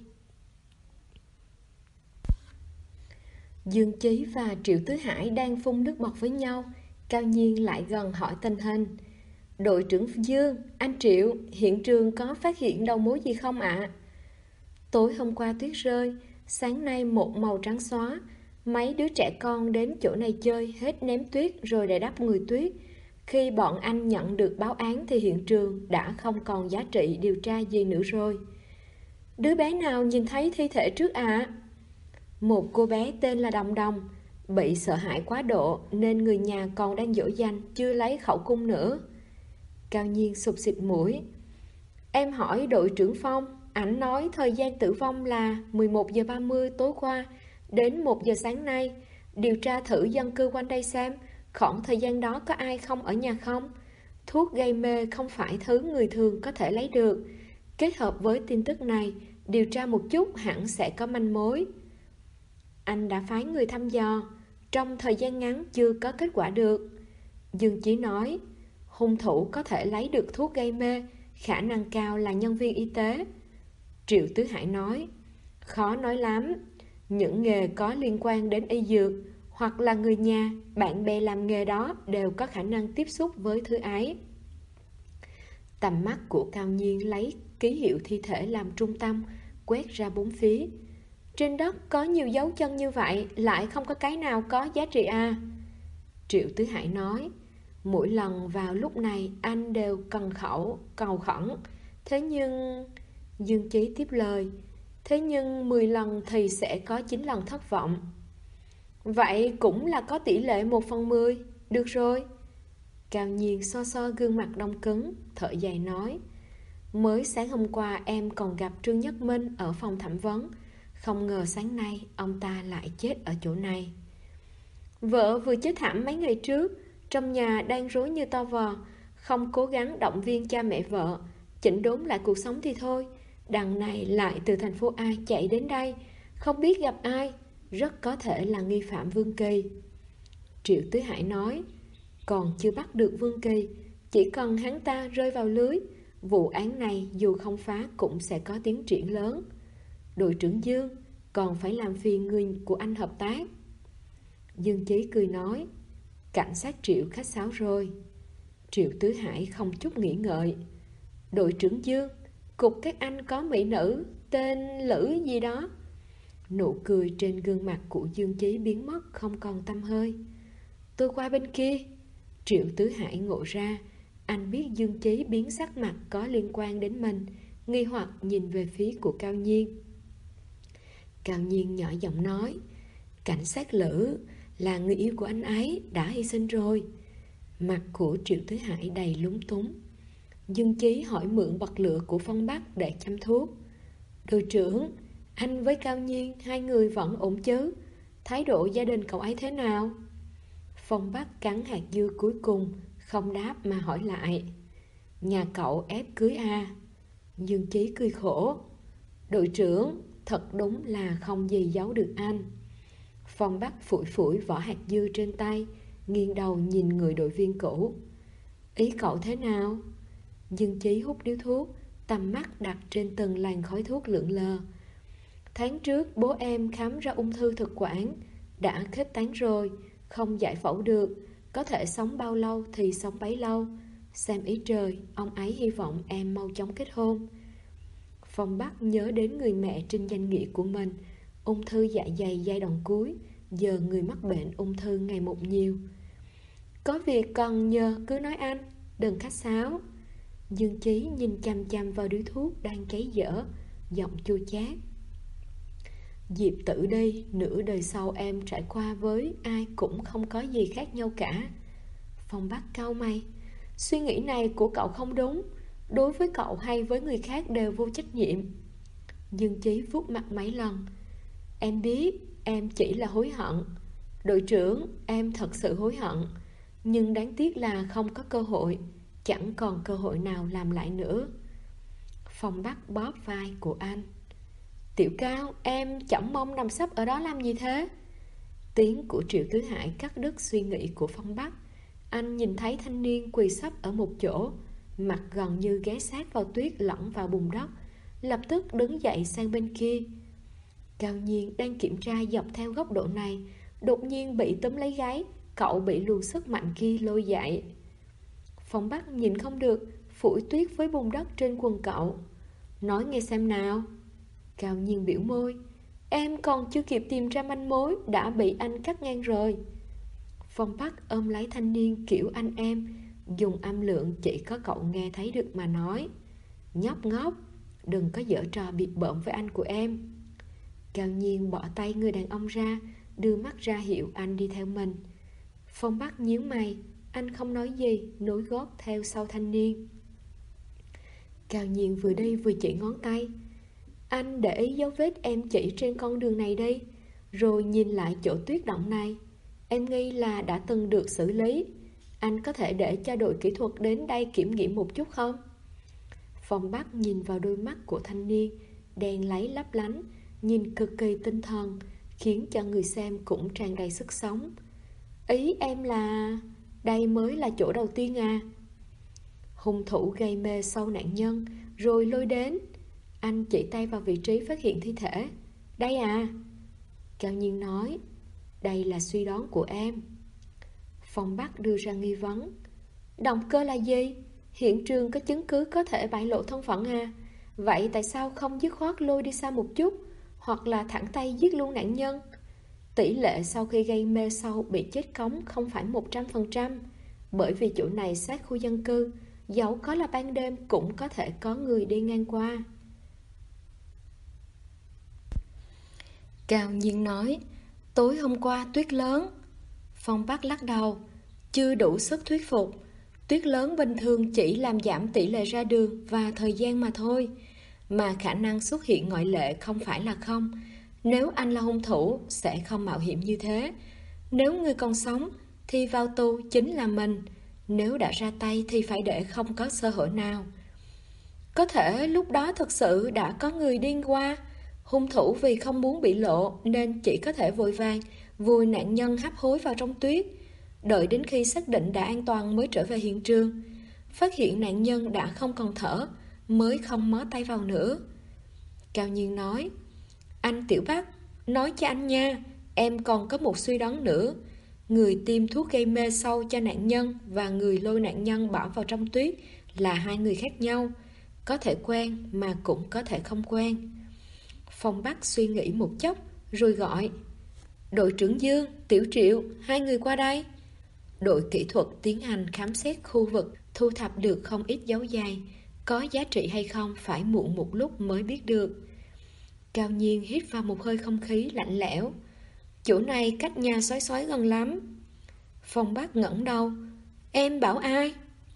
Dương Chí và Triệu Tứ Hải đang phun nước bọt với nhau. Cao Nhiên lại gần hỏi tình hình. Đội trưởng Dương, anh Triệu, hiện trường có phát hiện đầu mối gì không ạ? Tối hôm qua tuyết rơi, sáng nay một màu trắng xóa. Mấy đứa trẻ con đến chỗ này chơi, hết ném tuyết rồi để đắp người tuyết. Khi bọn anh nhận được báo án thì hiện trường đã không còn giá trị điều tra gì nữa rồi. Đứa bé nào nhìn thấy thi thể trước ạ? Một cô bé tên là Đồng Đồng. Bị sợ hãi quá độ nên người nhà còn đang dỗ dành, chưa lấy khẩu cung nữa. Cao Nhiên sụp xịt mũi. Em hỏi đội trưởng Phong, ảnh nói thời gian tử vong là 11 giờ 30 tối qua đến 1 giờ sáng nay. Điều tra thử dân cư quanh đây xem khoảng thời gian đó có ai không ở nhà không. Thuốc gây mê không phải thứ người thường có thể lấy được. Kết hợp với tin tức này, điều tra một chút hẳn sẽ có manh mối. Anh đã phái người thăm dò, trong thời gian ngắn chưa có kết quả được. Dương Chí nói, hung thủ có thể lấy được thuốc gây mê, khả năng cao là nhân viên y tế. Triệu Tứ Hải nói, khó nói lắm. Những nghề có liên quan đến y dược hoặc là người nhà, bạn bè làm nghề đó đều có khả năng tiếp xúc với thứ ấy. Tầm mắt của Cao Nhiên lấy ký hiệu thi thể làm trung tâm, quét ra bốn phía. Trên đất có nhiều dấu chân như vậy, lại không có cái nào có giá trị à? Triệu Tứ Hải nói, mỗi lần vào lúc này anh đều cầu khẩn. Thế nhưng... Dương Chí tiếp lời, thế nhưng 10 lần thì sẽ có 9 lần thất vọng. Vậy cũng là có tỷ lệ 1/10. Được rồi. Cao Nhiên so gương mặt đông cứng, thở dài nói, mới sáng hôm qua em còn gặp Trương Nhất Minh ở phòng thẩm vấn. Không ngờ sáng nay ông ta lại chết ở chỗ này. Vợ vừa chết thảm mấy ngày trước, trong nhà đang rối như to vò. Không cố gắng động viên cha mẹ vợ, chỉnh đốn lại cuộc sống thì thôi. Đằng này lại từ thành phố A chạy đến đây, không biết gặp ai, rất có thể là nghi phạm Vương Kỳ. Triệu Tứ Hải nói, còn chưa bắt được Vương Kỳ, chỉ cần hắn ta rơi vào lưới, vụ án này dù không phá cũng sẽ có tiến triển lớn. Đội trưởng Dương, còn phải làm phiền người của anh hợp tác. Dương Chí cười nói, cảnh sát Triệu khách sáo rồi. Triệu Tứ Hải không chút nghĩ ngợi, đội trưởng Dương, cục các anh có mỹ nữ tên Lữ gì đó. Nụ cười trên gương mặt của Dương Chí biến mất không còn tăm hơi. Tôi qua bên kia. Triệu Tứ Hải ngộ ra, anh biết Dương Chí biến sắc mặt có liên quan đến mình, nghi hoặc nhìn về phía của Cao Nhiên. Cao Nhiên nhỏ giọng nói, cảnh sát Lữ là người yêu của anh ấy, đã hy sinh rồi. Mặt của Triệu Tứ Hải đầy lúng túng. Dương Chí hỏi mượn bật lửa của Phong Bắc để châm thuốc. Đội trưởng, anh với Cao Nhiên, hai người vẫn ổn chứ? Thái độ gia đình cậu ấy thế nào? Phong Bắc cắn hạt dưa cuối cùng, không đáp mà hỏi lại. Nhà cậu ép cưới à? Dương Chí cười khổ. Đội trưởng, thật đúng là không gì giấu được anh. Phong Bắc phủi phủi vỏ hạt dưa trên tay, nghiêng đầu nhìn người đội viên cũ. Ý cậu thế nào? Dương Chí hút điếu thuốc, tầm mắt đặt trên từng làn khói thuốc lượn lờ. Tháng trước bố em khám ra ung thư thực quản, đã khuếch tán rồi, không giải phẫu được, có thể sống bao lâu thì sống bấy lâu. Xem ý trời, ông ấy hy vọng em mau chóng kết hôn. Phong Bắc nhớ đến người mẹ trên danh nghĩa của mình, ung thư dạ dày giai đoạn cuối, giờ người mắc bệnh ung thư ngày một nhiều. Có việc cần nhờ cứ nói anh, đừng khách sáo. Dương Chí nhìn chằm chằm vào điếu thuốc đang cháy dở, giọng chua chát. Diệp Tử đi, nửa đời sau em trải qua với ai cũng không có gì khác nhau cả. Phong Bắc cau mày, suy nghĩ này của cậu không đúng, đối với cậu hay với người khác đều vô trách nhiệm. Dương Chí vuốt mặt mấy lần. Em biết, em chỉ là hối hận. Đội trưởng, em thật sự hối hận, nhưng đáng tiếc là không có cơ hội, chẳng còn cơ hội nào làm lại nữa. Phong Bắc bóp vai của anh. Tiểu Cao, em chỏng mông nằm sấp ở đó làm gì thế? Tiếng của Triệu Tứ Hải cắt đứt suy nghĩ của Phong Bắc. Anh nhìn thấy thanh niên quỳ sấp ở một chỗ, mặt gần như ghé sát vào tuyết lẫn vào bùn đất, lập tức đứng dậy sang bên kia. Cao Nhiên đang kiểm tra dọc theo góc độ này, đột nhiên bị túm lấy gáy, cậu bị luồng sức mạnh kia lôi dậy. Phong Bắc nhìn không được, phủi tuyết với bùn đất trên quần cậu. Nói nghe xem nào. Cao Nhiên biểu môi. Em còn chưa kịp tìm ra manh mối đã bị anh cắt ngang rồi. Phong Bắc ôm lấy thanh niên kiểu anh em, dùng âm lượng chỉ có cậu nghe thấy được mà nói. Nhóc ngốc, đừng có giở trò bịp bợm với anh của em. Cao Nhiên bỏ tay người đàn ông ra, đưa mắt ra hiệu anh đi theo mình. Phong Bắc nhíu mày, anh không nói gì, nối gót theo sau thanh niên. Cao Nhiên vừa đi vừa chỉ ngón tay. Anh để ý dấu vết em chỉ trên con đường này đi, rồi nhìn lại chỗ tuyết động này. Em nghi là đã từng được xử lý. Anh có thể để cho đội kỹ thuật đến đây kiểm nghiệm một chút không? Phong Bắc nhìn vào đôi mắt của thanh niên, đen láy lấp lánh, nhìn cực kỳ tinh thần, khiến cho người xem cũng tràn đầy sức sống. Ý em là đây mới là chỗ đầu tiên à? Hung thủ gây mê sâu nạn nhân rồi lôi đến. Anh chỉ tay vào vị trí phát hiện thi thể. Đây à? Cao Nhiên nói. Đây là suy đoán của em. Phong Bắc đưa ra nghi vấn. Động cơ là gì? Hiện trường có chứng cứ có thể bại lộ thân phận à? Vậy tại sao không dứt khoát lôi đi xa một chút, hoặc là thẳng tay giết luôn nạn nhân? Tỷ lệ sau khi gây mê sâu bị chết cóng không phải 100%, bởi vì chỗ này sát khu dân cư, dẫu có là ban đêm cũng có thể có người đi ngang qua. Cao Nhiên nói. Tối hôm qua tuyết lớn. Phong Bắc lắc đầu. Chưa đủ sức thuyết phục. Tuyết lớn bình thường chỉ làm giảm tỷ lệ ra đường và thời gian mà thôi, mà khả năng xuất hiện ngoại lệ không phải là không. Nếu anh là hung thủ sẽ không mạo hiểm như thế. Nếu người còn sống thì vào tù chính là mình. Nếu đã ra tay thì phải để không có sơ hở nào. Có thể lúc đó thực sự đã có người điên qua. Hung thủ vì không muốn bị lộ nên chỉ có thể vội vàng vùi nạn nhân hấp hối vào trong tuyết, đợi đến khi xác định đã an toàn mới trở về hiện trường. Phát hiện nạn nhân đã không còn thở mới không mó tay vào nữa. Cao Nhiên nói. Anh Tiểu Bắc, nói cho anh nha, em còn có một suy đoán nữa. Người tiêm thuốc gây mê sâu cho nạn nhân và người lôi nạn nhân bỏ vào trong tuyết là hai người khác nhau. Có thể quen mà cũng có thể không quen. Phong Bắc suy nghĩ một chốc rồi gọi: đội trưởng Dương, Tiểu Triệu, hai người qua đây. Đội kỹ thuật tiến hành khám xét khu vực, thu thập được không ít dấu giày. Có giá trị hay không phải muộn một lúc mới biết được. Cao Nhiên hít vào một hơi không khí lạnh lẽo. Chỗ này cách nhà sói sói gần lắm. Phong Bắc ngẩng đầu. Em bảo ai?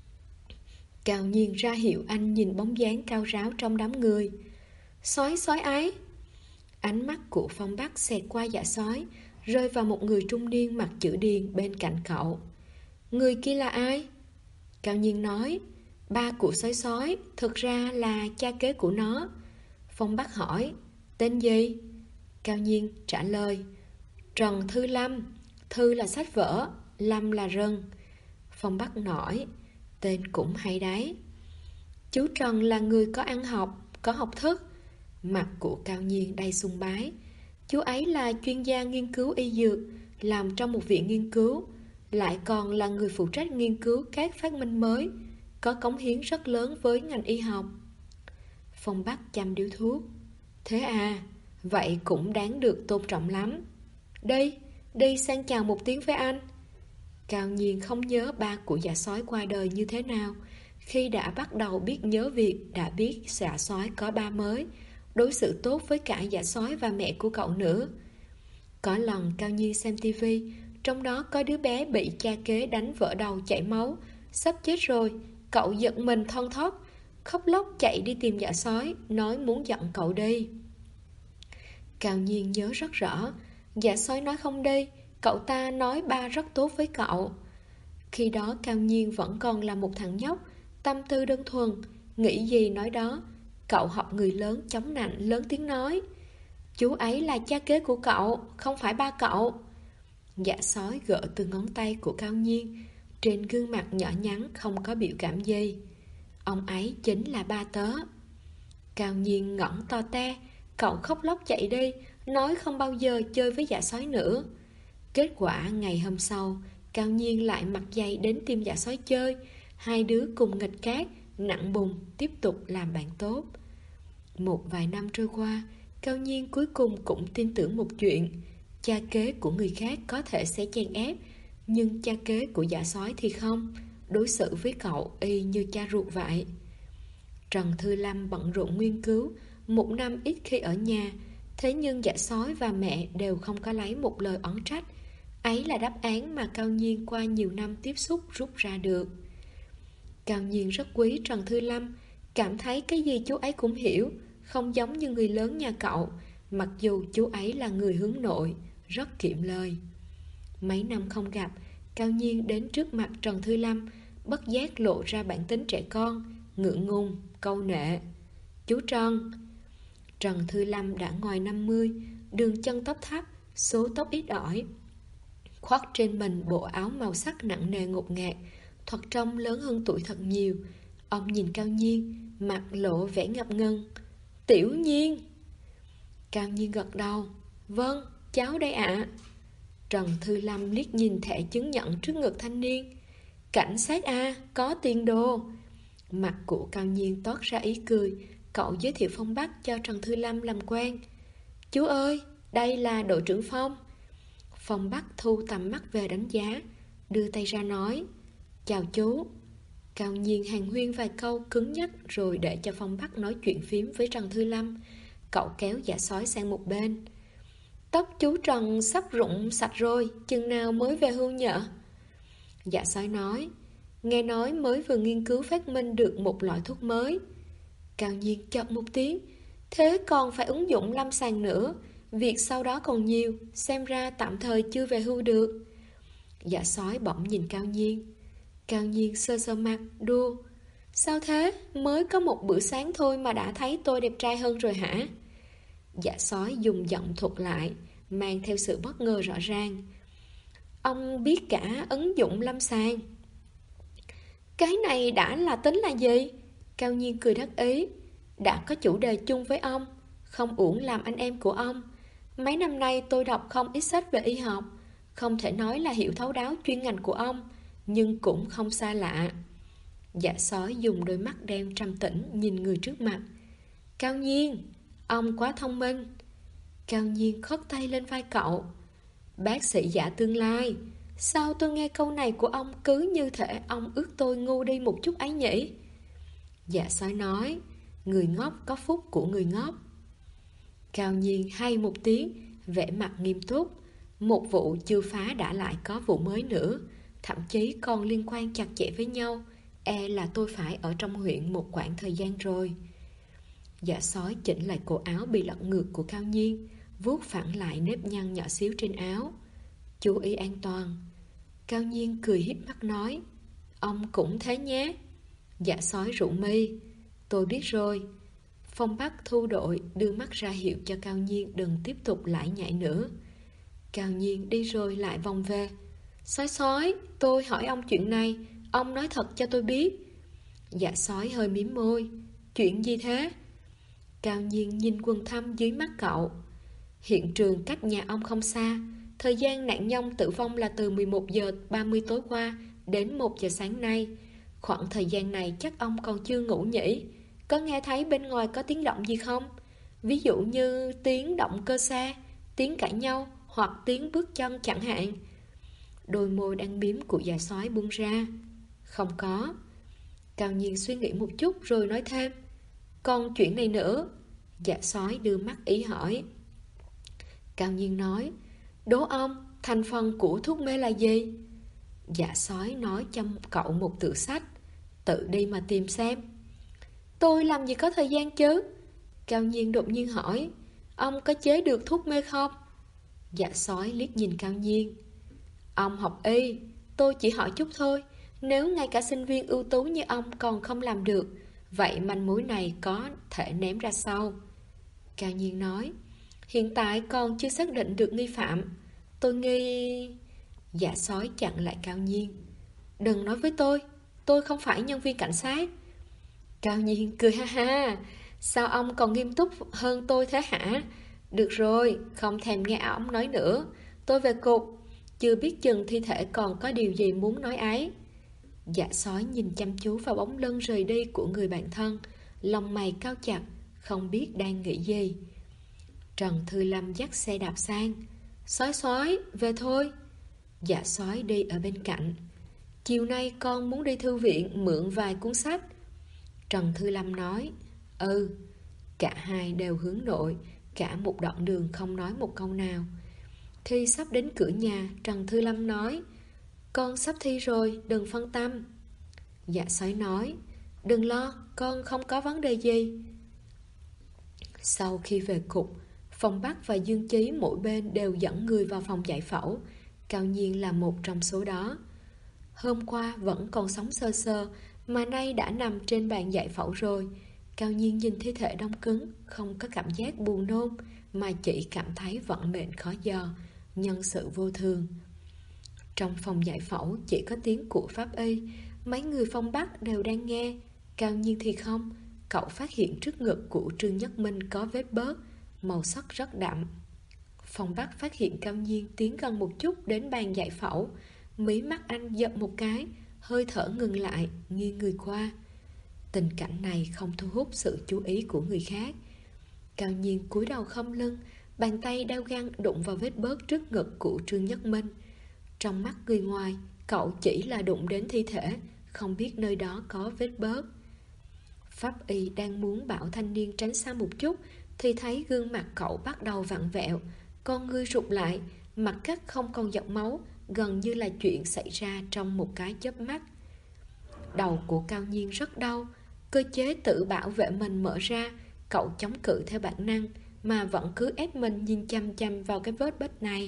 Cao Nhiên ra hiệu anh nhìn bóng dáng cao ráo trong đám người. Sói sói ấy. Ánh mắt của Phong Bắc xẹt qua Dạ Sói, rơi vào một người trung niên mặc chữ điền bên cạnh cậu. Người kia là ai? Cao Nhiên nói: ba của sói sói, thực ra là cha kế của nó. Phong Bắc hỏi: tên gì? Cao Nhiên trả lời: Trần Thư Lâm. Thư là sách vở, Lâm là rừng. Phong Bắc nói: tên cũng hay đấy. Chú Trần là người có ăn học, có học thức. Mặt của Cao Nhiên đầy sùng bái. Chú ấy là chuyên gia nghiên cứu y dược, làm trong một viện nghiên cứu, lại còn là người phụ trách nghiên cứu các phát minh mới, có cống hiến rất lớn với ngành y học. Phong Bắc chăm điếu thuốc. Thế à, vậy cũng đáng được tôn trọng lắm. Đi sang chào một tiếng với anh. Cao Nhiên không nhớ ba của Dạ Sói qua đời như thế nào. Khi đã bắt đầu biết nhớ việc, đã biết Dạ Sói có ba mới, đối xử tốt với cả Dạ Sói và mẹ của cậu nữa. Có lần Cao Nhiên xem tivi, trong đó có đứa bé bị cha kế đánh vỡ đầu chảy máu, sắp chết rồi. Cậu giận mình thon thót, khóc lóc chạy đi tìm Dạ Sói, nói muốn dẫn cậu đi. Cao Nhiên nhớ rất rõ, Dạ Sói nói không đi, cậu ta nói ba rất tốt với cậu. Khi đó Cao Nhiên vẫn còn là một thằng nhóc, tâm tư đơn thuần, nghĩ gì nói đó. Cậu học người lớn chống nạnh lớn tiếng nói: chú ấy là cha kế của cậu, không phải ba cậu. Dạ Sói gỡ từ ngón tay của Cao Nhiên, trên gương mặt nhỏ nhắn không có biểu cảm gì. Ông ấy chính là ba tớ. Cao Nhiên ngẩng to te. Cậu khóc lóc chạy đi, nói không bao giờ chơi với Dạ Sói nữa. Kết quả ngày hôm sau, Cao Nhiên lại mặc giày đến tìm Dạ Sói chơi. Hai đứa cùng nghịch cát, nặng bùng, tiếp tục làm bạn tốt. Một vài năm trôi qua, Cao Nhiên cuối cùng cũng tin tưởng một chuyện: cha kế của người khác có thể sẽ chèn ép, nhưng cha kế của Dạ Sói thì không, đối xử với cậu y như cha ruột vậy. Trần Thư Lâm bận rộn nghiên cứu, một năm ít khi ở nhà, thế nhưng Dạ Sói và mẹ đều không có lấy một lời oán trách. Ấy là đáp án mà Cao Nhiên qua nhiều năm tiếp xúc rút ra được. Cao Nhiên rất quý Trần Thư Lâm, cảm thấy cái gì chú ấy cũng hiểu, không giống như người lớn nhà cậu, mặc dù chú ấy là người hướng nội, rất kiệm lời. Mấy năm không gặp, Cao Nhiên đến trước mặt Trần Thư Lâm, bất giác lộ ra bản tính trẻ con, ngượng ngùng, câu nệ. Chú Trần. Trần Thư Lâm đã ngoài 50, đường chân tóc thấp, số tóc ít ỏi, khoác trên mình bộ áo màu sắc nặng nề ngột ngạt, thoạt trông lớn hơn tuổi thật nhiều. Ông nhìn Cao Nhiên, mặt lộ vẻ ngập ngừng. Tiểu Nhiên. Cao Nhiên gật đầu. Vâng, cháu đây ạ. Trần Thư Lâm liếc nhìn thẻ chứng nhận trước ngực thanh niên. Cảnh sát A, có tiền đồ. Mặt của Cao Nhiên toát ra ý cười. Cậu giới thiệu Phong Bắc cho Trần Thư Lâm làm quen. Chú ơi, đây là đội trưởng Phong. Phong Bắc thu tầm mắt về đánh giá, đưa tay ra nói: chào chú. Cao Nhiên hàn huyên vài câu cứng nhắc rồi để cho Phong Bắc nói chuyện phím với Trần Thư Lâm. Cậu kéo Dạ Sói sang một bên. Tóc chú Trần sắp rụng sạch rồi, chừng nào mới về hưu nhở? Dạ Sói nói: nghe nói mới vừa nghiên cứu phát minh được một loại thuốc mới. Cao Nhiên chợt một tiếng. Thế còn phải ứng dụng lâm sàng nữa, việc sau đó còn nhiều, xem ra tạm thời chưa về hưu được. Dạ Sói bỗng nhìn Cao Nhiên. Cao Nhiên sơ sơ mặt, đua: sao thế, mới có một bữa sáng thôi mà đã thấy tôi đẹp trai hơn rồi hả? Dạ Sói dùng giọng thuật lại, mang theo sự bất ngờ rõ ràng. Ông biết cả ứng dụng lâm sàng? Cái này đã là tính là gì? Cao Nhiên cười đắc ý. Đã có chủ đề chung với ông, không uổng làm anh em của ông. Mấy năm nay tôi đọc không ít sách về y học, không thể nói là hiểu thấu đáo chuyên ngành của ông, nhưng cũng không xa lạ. Dạ sói dùng đôi mắt đen trầm tĩnh nhìn người trước mặt. Cao Nhiên, ông quá thông minh. Cao Nhiên khớt tay lên vai cậu. Bác sĩ Dạ tương lai, sao tôi nghe câu này của ông cứ như thể ông ước tôi ngu đi một chút ấy nhỉ? Dạ sói nói, người ngốc có phúc của người ngốc. Cao Nhiên hay một tiếng, vẻ mặt nghiêm túc. Một vụ chưa phá đã lại có vụ mới nữa, thậm chí còn liên quan chặt chẽ với nhau. E là tôi phải ở trong huyện một quãng thời gian rồi. Dạ sói chỉnh lại cổ áo bị lật ngược của Cao Nhiên, vuốt phẳng lại nếp nhăn nhỏ xíu trên áo. Chú ý an toàn. Cao Nhiên cười híp mắt nói, ông cũng thế nhé. Dạ sói rủ mi, tôi biết rồi. Phong Bắc thu đội đưa mắt ra hiệu cho Cao Nhiên đừng tiếp tục lải nhải nữa. Cao Nhiên đi rồi lại vòng về. Sói sói, tôi hỏi ông chuyện này, ông nói thật cho tôi biết. Dạ sói hơi mím môi. Chuyện gì thế? Cao Nhiên nhìn quần thâm dưới mắt cậu. Hiện trường cách nhà ông không xa. Thời gian nạn nhân tử vong là từ 11 giờ 30 tối qua đến 1 giờ sáng nay. Khoảng thời gian này chắc ông còn chưa ngủ nhỉ? Có nghe thấy bên ngoài có tiếng động gì không? Ví dụ như tiếng động cơ xe, tiếng cãi nhau hoặc tiếng bước chân chẳng hạn. Đôi môi đang mím của già sói buông ra. Không có. Cao Nhiên suy nghĩ một chút rồi nói thêm. Còn chuyện này nữa. Dạ sói đưa mắt ý hỏi. Cao Nhiên nói, đố ông, thành phần của thuốc mê là gì? Dạ sói nói cho cậu một tựa sách. Tự đi mà tìm xem. Tôi làm gì có thời gian chứ? Cao Nhiên đột nhiên hỏi, ông có chế được thuốc mê không? Dạ sói liếc nhìn Cao Nhiên. Ông học y, tôi chỉ hỏi chút thôi. Nếu ngay cả sinh viên ưu tú như ông còn không làm được, vậy manh mối này có thể ném ra sau. Cao Nhiên nói, hiện tại còn chưa xác định được nghi phạm. Tôi nghi... Dạ sói chặn lại Cao Nhiên. Đừng nói với tôi không phải nhân viên cảnh sát. Cao Nhiên cười ha ha. Sao ông còn nghiêm túc hơn tôi thế hả? Được rồi, không thèm nghe ông nói nữa. Tôi về cục. Chưa biết chừng thi thể còn có điều gì muốn nói ấy. Dạ sói nhìn chăm chú vào bóng lưng rời đi của người bạn thân, lòng mày cao chặt, không biết đang nghĩ gì. Trần Thư Lâm dắt xe đạp sang. Sói sói, về thôi. Dạ sói đi ở bên cạnh. Chiều nay con muốn đi thư viện mượn vài cuốn sách. Trần Thư Lâm nói. Ừ. Cả hai đều hướng nội, cả một đoạn đường không nói một câu nào. Khi sắp đến cửa nhà, Trần Thư Lâm nói, con sắp thi rồi, đừng phân tâm. Dạ sói nói, đừng lo, con không có vấn đề gì. Sau khi về cục, Phong Bắc và Dương Chí mỗi bên đều dẫn người vào phòng giải phẫu. Cao Nhiên là một trong số đó. Hôm qua vẫn còn sống sơ sơ, mà nay đã nằm trên bàn giải phẫu rồi. Cao Nhiên nhìn thi thể đông cứng, không có cảm giác buồn nôn, mà chỉ cảm thấy vận mệnh khó dò, nhân sự vô thường. Trong phòng giải phẫu chỉ có tiếng của pháp y. Mấy người Phong Bắc đều đang nghe. Cao Nhiên thì không. Cậu phát hiện trước ngực của Trương Nhất Minh có vết bớt, màu sắc rất đậm. Phong Bắc phát hiện Cao Nhiên tiến gần một chút đến bàn giải phẫu. Mí mắt anh giật một cái, hơi thở ngừng lại, nghiêng người qua. Tình cảnh này không thu hút sự chú ý của người khác. Cao Nhiên cúi đầu khom lưng, bàn tay đeo găng đụng vào vết bớt trước ngực của Trương Nhất Minh. Trong mắt người ngoài, cậu chỉ là đụng đến thi thể, không biết nơi đó có vết bớt. Pháp y đang muốn bảo thanh niên tránh xa một chút, thì thấy gương mặt cậu bắt đầu vặn vẹo, con ngươi rụt lại, mặt cắt không còn giọt máu, gần như là chuyện xảy ra trong một cái chớp mắt. Đầu của Cao Nhiên rất đau, cơ chế tự bảo vệ mình mở ra, cậu chống cự theo bản năng, mà vẫn cứ ép mình nhìn chăm chăm vào cái vết bết này.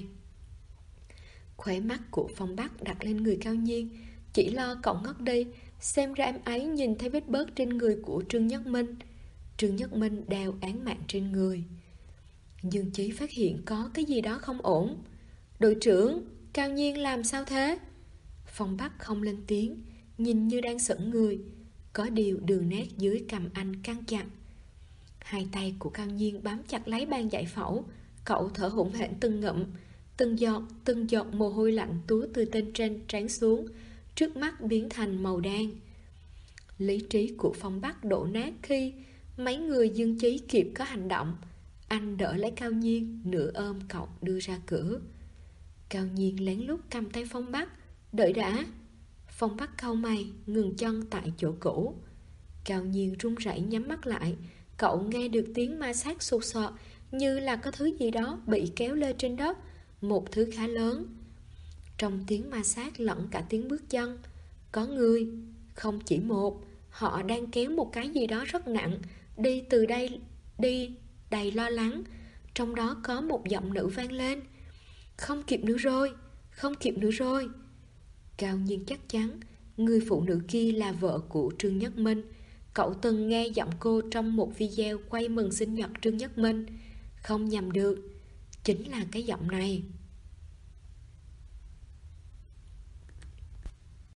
Khóe mắt của Phong Bắc đặt lên người Cao Nhiên, chỉ lo cậu ngất đi. Xem ra em ấy nhìn thấy vết bớt trên người của Trương Nhất Minh. Trương Nhất Minh đeo án mạng trên người. Dương Chí phát hiện có cái gì đó không ổn. Đội trưởng, Cao Nhiên làm sao thế? Phong Bắc không lên tiếng, nhìn như đang sững người. Có điều đường nét dưới cằm anh căng chặt. Hai tay của Cao Nhiên bám chặt lấy bàn giải phẫu. Cậu thở hổn hển từng ngụm, từng giọt mồ hôi lạnh túa từ tên trên trán xuống, trước mắt biến thành màu đen. Lý trí của Phong Bắc đổ nát khi mấy người Dương Chí kịp có hành động. Anh đỡ lấy Cao Nhiên, nửa ôm cậu đưa ra cửa. Cao Nhiên lén lút cầm tay Phong Bắc. Đợi đã. Phong Bắc cau mày, ngừng chân tại chỗ cũ. Cao Nhiên run rẩy nhắm mắt lại. Cậu nghe được tiếng ma sát sột soạt, như là có thứ gì đó bị kéo lê trên đất, một thứ khá lớn. Trong tiếng ma sát lẫn cả tiếng bước chân. Có người, không chỉ một, họ đang kéo một cái gì đó rất nặng, đi từ đây đi, đầy lo lắng. Trong đó có một giọng nữ vang lên: không kịp nữa rồi, không kịp nữa rồi. Cao Nhiên chắc chắn người phụ nữ kia là vợ của Trương Nhất Minh. Cậu từng nghe giọng cô trong một video quay mừng sinh nhật Trương Nhất Minh. Không nhầm được, chính là cái giọng này.